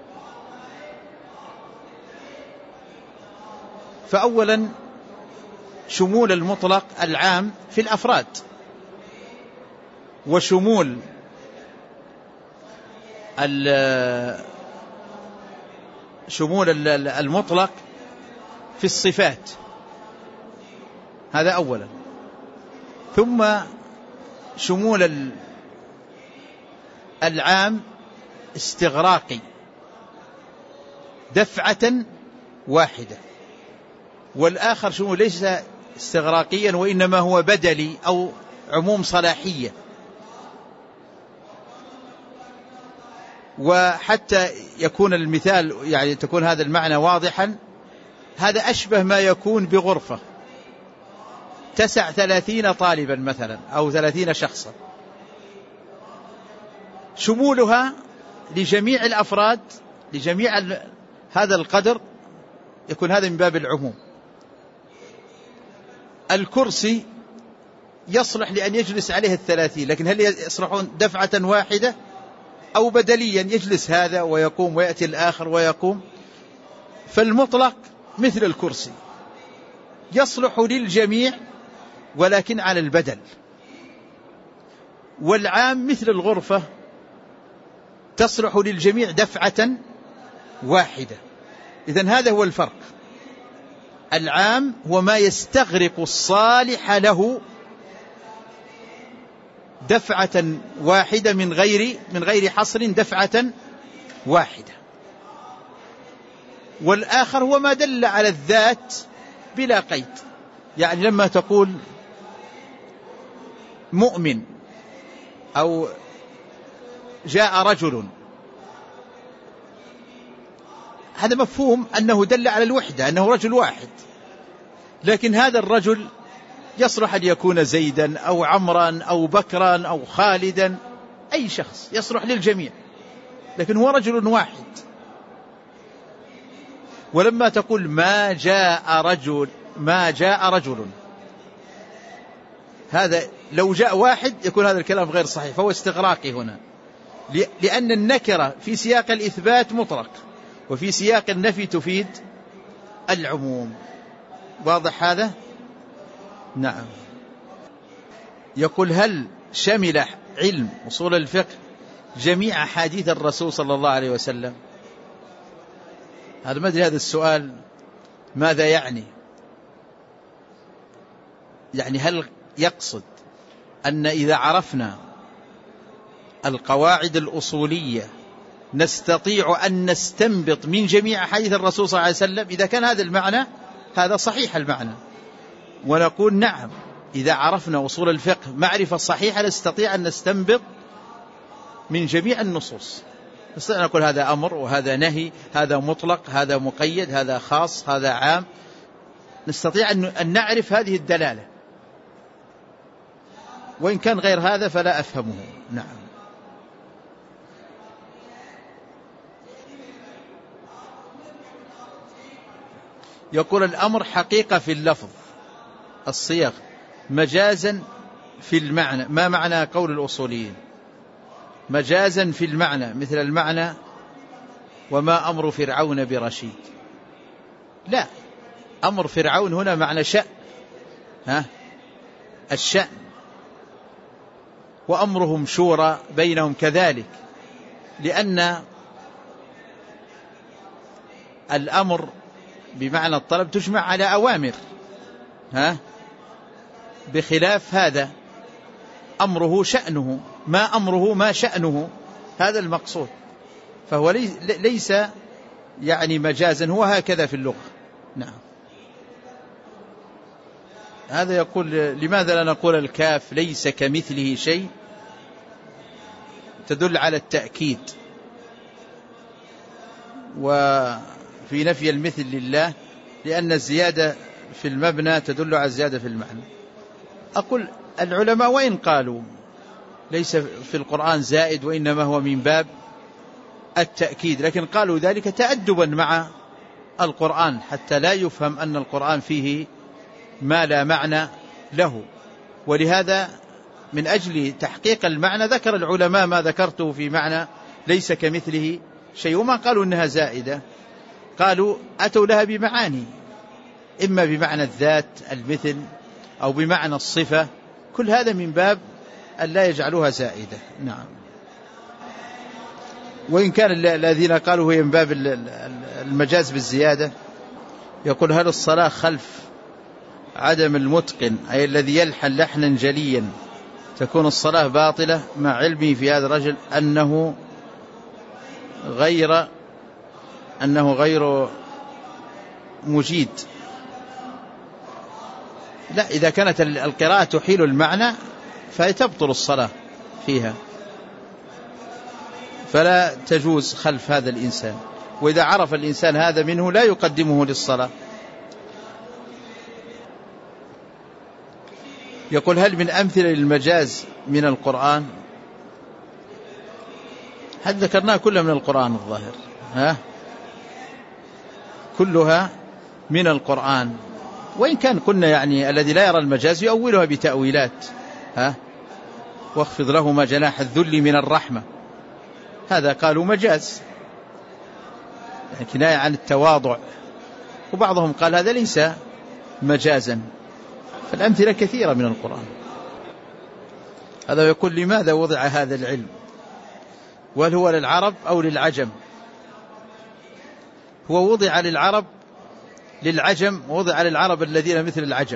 فأولا شمول المطلق العام في الأفراد، وشمول شمول المطلق في الصفات، هذا أولا. ثم شمول العام استغراقي دفعة واحدة، والآخر شمول ليس استغراقيا وإنما هو بدلي أو عموم صلاحية. وحتى يكون المثال يعني تكون هذا المعنى واضحا، هذا أشبه ما يكون بغرفة تسع ثلاثين طالبا مثلا أو ثلاثين شخصا، شمولها لجميع الأفراد لجميع هذا القدر يكون هذا من باب العموم. الكرسي يصلح لأن يجلس عليه الثلاثين، لكن هل يصلحون دفعة واحدة أو بدليا يجلس هذا ويقوم ويأتي الآخر ويقوم؟ فالمطلق مثل الكرسي يصلح للجميع ولكن على البدل، والعام مثل الغرفة تصلح للجميع دفعة واحدة. إذن هذا هو الفرق. العام هو ما يستغرق الصالح له دفعة واحدة من غير من غير حصر دفعة واحدة، والآخر هو ما دل على الذات بلا قيد. يعني لما تقول مؤمن أو جاء رجل، هذا مفهوم أنه دل على الوحدة، أنه رجل واحد، لكن هذا الرجل يصلح أن يكون زيدا أو عمرا أو بكرا أو خالدا، أي شخص يصلح للجميع، لكن هو رجل واحد. ولما تقول ما جاء رجل ما جاء رجل، هذا لو جاء واحد يكون هذا الكلام غير صحيح، فهو استغراقي هنا، لأن النكرة في سياق الإثبات مطلق وفي سياق النفي تفيد العموم. واضح هذا؟ نعم. يقول هل شمل علم أصول الفقه جميع أحاديث الرسول صلى الله عليه وسلم؟ هذا ما أدري هذا السؤال ماذا يعني؟ يعني هل يقصد أن إذا عرفنا القواعد الأصولية نستطيع أن نستنبط من جميع أحاديث الرسول صلى الله عليه وسلم؟ إذا كان هذا المعنى هذا صحيح المعنى، ونقول نعم، إذا عرفنا أصول الفقه معرفة صحيحة نستطيع أن نستنبط من جميع النصوص، نستطيع أن نقول هذا أمر وهذا نهي، هذا مطلق، هذا مقيد، هذا خاص، هذا عام، نستطيع أن نعرف هذه الدلالة، وإن كان غير هذا فلا أفهمه. نعم. يقول الأمر حقيقة في اللفظ، الصيغ مجازا في المعنى. ما معنى قول الأصوليين مجازا في المعنى مثل المعنى وما أمر فرعون برشيد؟ لا، أمر فرعون هنا معنى شأن، ها الشأن، وأمرهم شورى بينهم كذلك، لأن الأمر بمعنى الطلب تجمع على أوامر، ها بخلاف هذا أمره شأنه، ما أمره ما شأنه، هذا المقصود. فهو ليس يعني مجازا، هو هكذا في اللغة. نعم. هذا يقول لماذا لا نقول الكاف ليس كمثله شيء؟ تدل على التأكيد، وفي نفي المثل لله، لأن الزيادة في المبنى تدل على الزيادة في المعنى. أقول العلماء وإن قالوا ليس في القرآن زائد وإنما هو من باب التأكيد، لكن قالوا ذلك تأدبا مع القرآن حتى لا يفهم أن القرآن فيه ما لا معنى له. ولهذا من أجل تحقيق المعنى ذكر العلماء ما ذكرته في معنى ليس كمثله شيء، وما قالوا إنها زائدة، قالوا أتوا لها بمعاني، إما بمعنى الذات المثل أو بمعنى الصفة، كل هذا من باب أن لا يجعلوها زائدة. نعم. وإن كان الذين قالوا هي من باب المجاز بالزيادة، يقول هل الصلاة خلف عدم المتقن أي الذي يلحن لحنا جليا تكون الصلاة باطلة، مع علمي في هذا الرجل أنه غير أنه غير مجيد؟ لا، إذا كانت القراءة تحيل المعنى فتبطل الصلاة فيها، فلا تجوز خلف هذا الإنسان، وإذا عرف الإنسان هذا منه لا يقدمه للصلاة. يقول هل من أمثلة للمجاز من القرآن؟ هل ذكرناها كلها من القرآن الظاهر، ها كلها من القرآن، وإن كان قلنا يعني الذي لا يرى المجاز يؤولها بتأويلات، ها واخفض لهما جناح الذل من الرحمة، هذا قالوا مجاز يعني كناية عن التواضع، وبعضهم قال هذا ليس مجازا. فالأمثلة كثيرة من القرآن. هذا يقول لماذا وضع هذا العلم، وهل هو للعرب أو للعجم؟ هو وضع للعرب للعجم، ووضع للعرب الذين مثل العجم.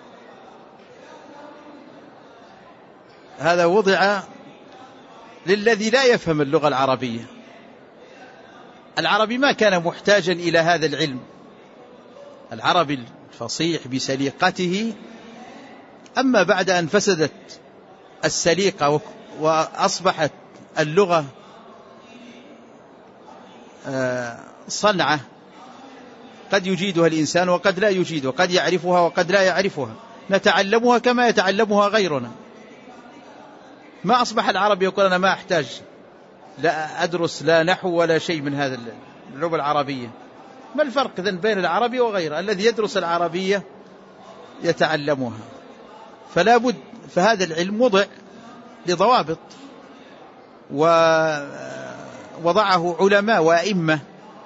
هذا وضع للذي لا يفهم اللغة العربية. العربي ما كان محتاجا إلى هذا العلم، العربي الفصيح بسليقته، أما بعد أن فسدت السليقة وأصبحت اللغة صنعة قد يجيدها الإنسان وقد لا يجيدها، قد يعرفها وقد لا يعرفها، نتعلمها كما يتعلمها غيرنا. ما أصبح العربي يقول أنا ما أحتاج لا أدرس لا نحو ولا شيء من هذا اللغة العربية. ما الفرق إذن بين العربي وغيره؟ الذي يدرس العربية يتعلمها. فلا بد، فهذا العلم وضع لضوابط ووضعه علماء وأئمة،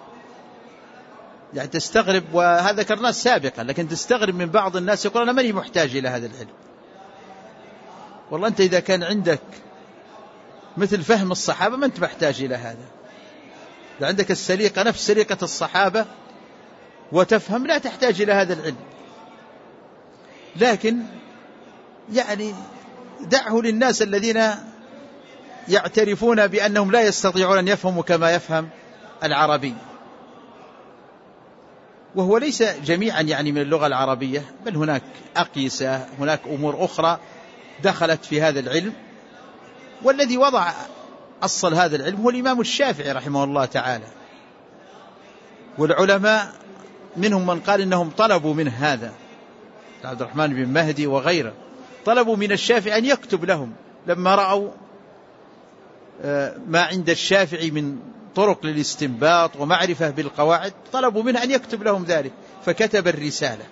يعني تستغرب، وهذا ذكرناه سابقا، لكن تستغرب من بعض الناس يقول أنا ماني محتاج إلى هذا العلم، والله أنت إذا كان عندك مثل فهم الصحابة ما أنت محتاج إلى هذا. إذا عندك السليقة نفس سليقة الصحابة وتفهم لا تحتاج إلى هذا العلم. لكن يعني دعه للناس الذين يعترفون بأنهم لا يستطيعون أن يفهموا كما يفهم العربي، وهو ليس جميعا يعني من اللغة العربية، بل هناك أقيسة، هناك أمور أخرى دخلت في هذا العلم. والذي وضع أصل هذا العلم هو الإمام الشافعي رحمه الله تعالى، والعلماء منهم من قال إنهم طلبوا من هذا، عبد الرحمن بن مهدي وغيره، طلبوا من الشافعي أن يكتب لهم لما رأوا ما عند الشافعي من طرق للاستنباط ومعرفة بالقواعد، طلبوا منه أن يكتب لهم ذلك، فكتب الرسالة.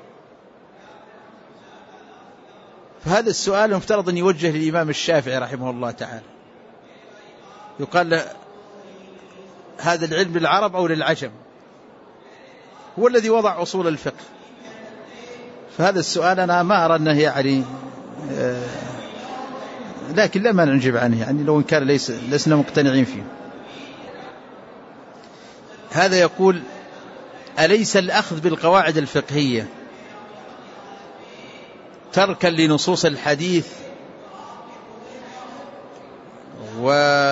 فهذا السؤال مفترض أن يوجه للإمام الشافعي رحمه الله تعالى، يقال له هذا العلم للعرب أو للعجم؟ هو الذي وضع أصول الفقه. فهذا السؤال أنا ما أرى أنه يعني آه لكن لا ما نجيب عنه، يعني لو إن كان ليس لسنا مقتنعين فيه. هذا يقول: أليس الأخذ بالقواعد الفقهية تركا لنصوص الحديث و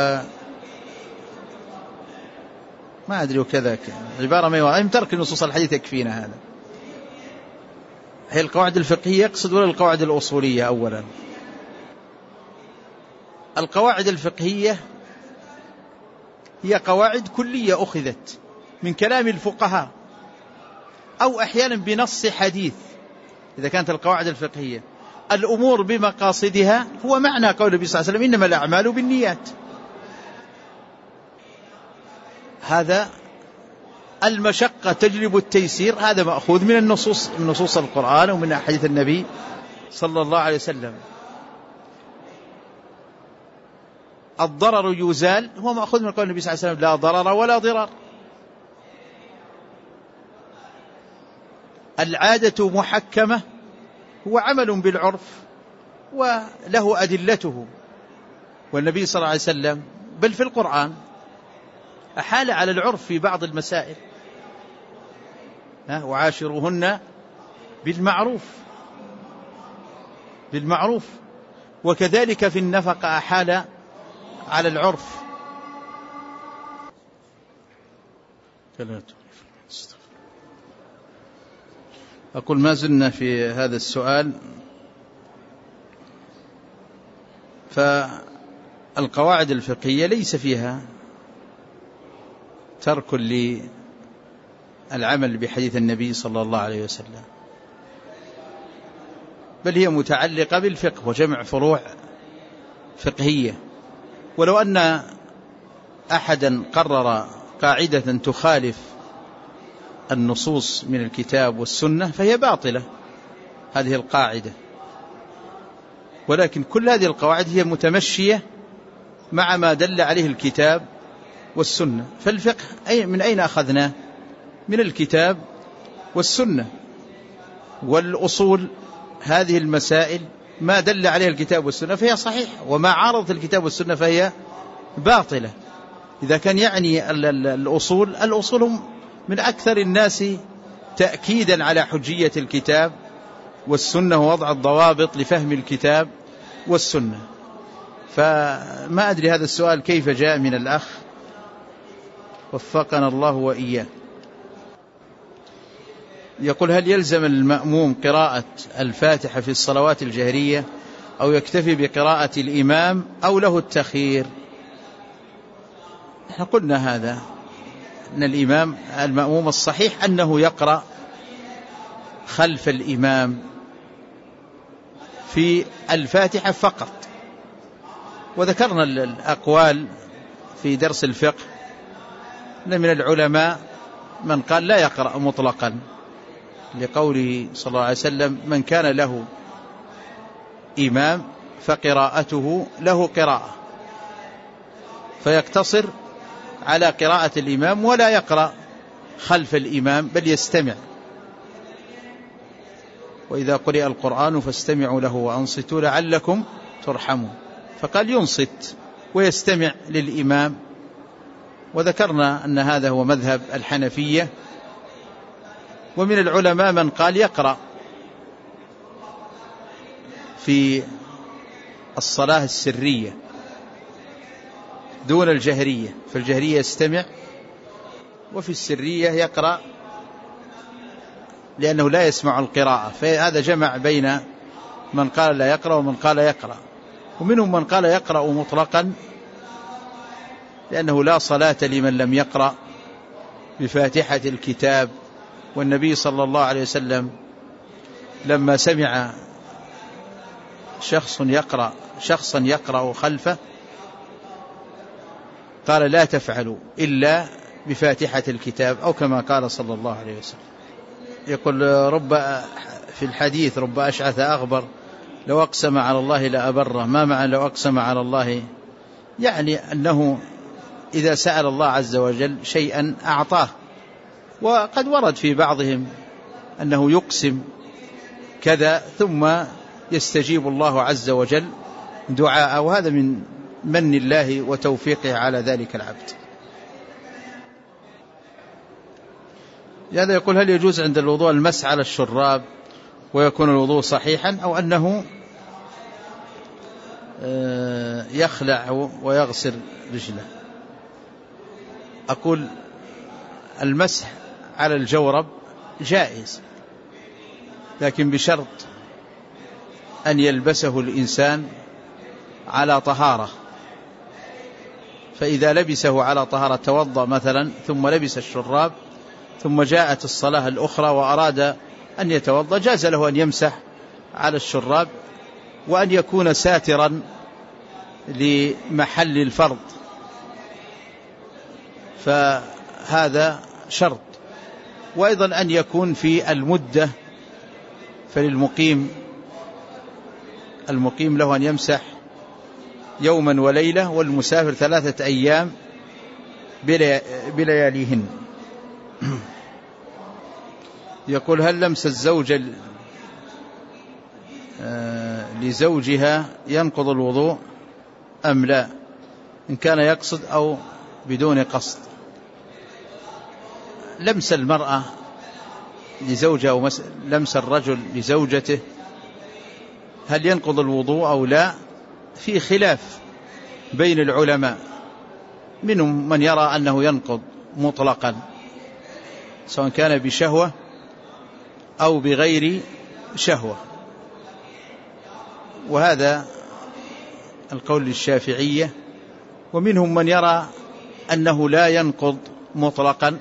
ما أدري وكذا عبارة ما يوضع ترك نصوص الحديث يكفينا؟ هذا هي القواعد الفقهية يقصد ولا القواعد الأصولية؟ أولا القواعد الفقهية هي قواعد كلية أخذت من كلام الفقهاء أو أحيانا بنص حديث. إذا كانت القواعد الفقهية الأمور بمقاصدها هو معنى قول النبي صلى الله عليه وسلم: إنما الأعمال بالنيات. هذا المشقة تجلب التيسير، هذا مأخوذ من النصوص، من نصوص القرآن ومن أحاديث النبي صلى الله عليه وسلم. الضرر يزال هو مأخوذ من قول النبي صلى الله عليه وسلم: لا ضرر ولا ضرار. العادة محكمة هو عمل بالعرف وله أدلته، والنبي صلى الله عليه وسلم بل في القرآن أحال على العرف في بعض المسائل: وعاشروهن بالمعروف بالمعروف وكذلك في النفقة أحال على العرف. أقول ما زلنا في هذا السؤال. فالقواعد الفقهية ليس فيها ترك للعمل بحديث النبي صلى الله عليه وسلم، بل هي متعلقة بالفقه وجمع فروع فقهية. ولو أن أحدا قرر قاعدة تخالف النصوص من الكتاب والسنة فهي باطلة هذه القاعدة، ولكن كل هذه القواعد هي متمشية مع ما دل عليه الكتاب والسنة. فالفقه أي من أين أخذناه؟ من الكتاب والسنة. والأصول هذه المسائل ما دل عليه الكتاب والسنة فهي صحيحة، وما عارضت الكتاب والسنة فهي باطلة. إذا كان يعني الأصول الأصول من أكثر الناس تأكيدا على حجية الكتاب والسنة ووضع الضوابط لفهم الكتاب والسنة. فما أدري هذا السؤال كيف جاء من الأخ، وفقنا الله وإياه. يقول: هل يلزم المأموم قراءة الفاتحة في الصلوات الجهرية أو يكتفي بقراءة الإمام أو له التخيير؟ نحن قلنا هذا، أن الإمام المأموم الصحيح أنه يقرأ خلف الإمام في الفاتحة فقط. وذكرنا الأقوال في درس الفقه أن من العلماء من قال لا يقرأ مطلقا، لقوله صلى الله عليه وسلم: من كان له إمام فقراءته له قراءة، فيقتصر على قراءة الإمام ولا يقرأ خلف الإمام بل يستمع. وإذا قرئ القرآن فاستمعوا له وأنصتوا لعلكم ترحمون، فقال ينصت ويستمع للإمام. وذكرنا أن هذا هو مذهب الحنفية. ومن العلماء من قال يقرأ في الصلاة السرية دون الجهرية، فالجهرية يستمع وفي السرية يقرأ لأنه لا يسمع القراءة، فهذا جمع بين من قال لا يقرأ ومن قال يقرأ. ومنهم من قال يقرأ مطلقا لأنه لا صلاة لمن لم يقرأ بفاتحة الكتاب. والنبي صلى الله عليه وسلم لما سمع شخص يقرأ شخصا يقرأ خلفه قال لا تفعلوا إلا بفاتحة الكتاب، أو كما قال صلى الله عليه وسلم. يقول رب في الحديث رب أشعث أغبر لو أقسم على الله لأبره. ما معنى لو أقسم على الله؟ يعني أنه إذا سأل الله عز وجل شيئا أعطاه. وقد ورد في بعضهم أنه يقسم كذا ثم يستجيب الله عز وجل دعاءه، وهذا من من الله وتوفيقه على ذلك العبد. هذا يقول هل يجوز عند الوضوء المسح على الشراب ويكون الوضوء صحيحا، أو أنه يخلع ويغسل رجله؟ أقول المسح على الجورب جائز، لكن بشرط أن يلبسه الإنسان على طهارة. فإذا لبسه على طهارة توضأ مثلا ثم لبس الشراب ثم جاءت الصلاة الأخرى وأراد أن يتوضأ جاز له أن يمسح على الشراب، وأن يكون ساترا لمحل الفرض، فهذا شرط. وأيضا أن يكون في المدة، فللمقيم المقيم له أن يمسح يوما وليلة، والمسافر ثلاثة أيام بلياليهن. يقول هل لمس الزوجة لزوجها ينقض الوضوء أم لا، إن كان يقصد أو بدون قصد؟ لمس المرأة لزوجها أو لمس الرجل لزوجته هل ينقض الوضوء أو لا، في خلاف بين العلماء. منهم من يرى أنه ينقض مطلقا سواء كان بشهوة أو بغير شهوة، وهذا القول للشافعية. ومنهم من يرى أنه لا ينقض مطلقا،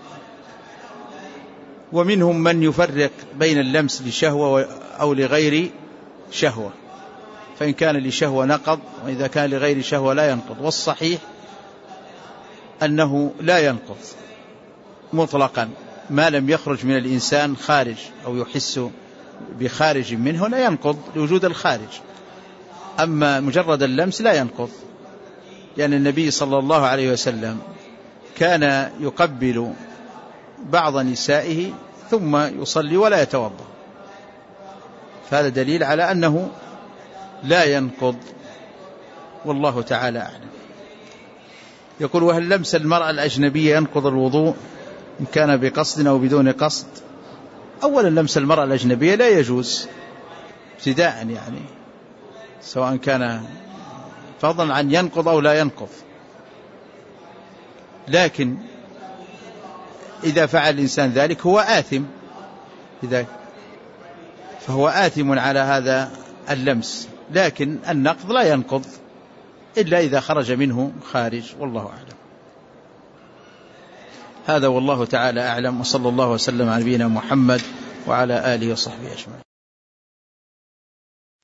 ومنهم من يفرق بين اللمس لشهوة أو لغير شهوة، فإن كان لشهوة نقض، وإذا كان لغير شهوة لا ينقض. والصحيح أنه لا ينقض مطلقا ما لم يخرج من الإنسان خارج أو يحس بخارج منه لا ينقض لوجود الخارج. أما مجرد اللمس لا ينقض، لأن يعني النبي صلى الله عليه وسلم كان يقبل بعض نسائه ثم يصلي ولا يتوضأ، فهذا دليل على أنه لا ينقض، والله تعالى أعلم. يقول وهل لمس المرأة الأجنبية ينقض الوضوء إن كان بقصد أو بدون قصد؟ أولا لمس المرأة الأجنبية لا يجوز ابتداء، يعني سواء كان فضلا عن ينقض أو لا ينقض. لكن إذا فعل الإنسان ذلك هو آثم، إذا فهو آثم على هذا اللمس، لكن النقض لا ينقض إلا إذا خرج منه خارج، والله أعلم. هذا والله تعالى أعلم، وصلى الله وسلم على نبينا محمد وعلى آله وصحبه أجمعين.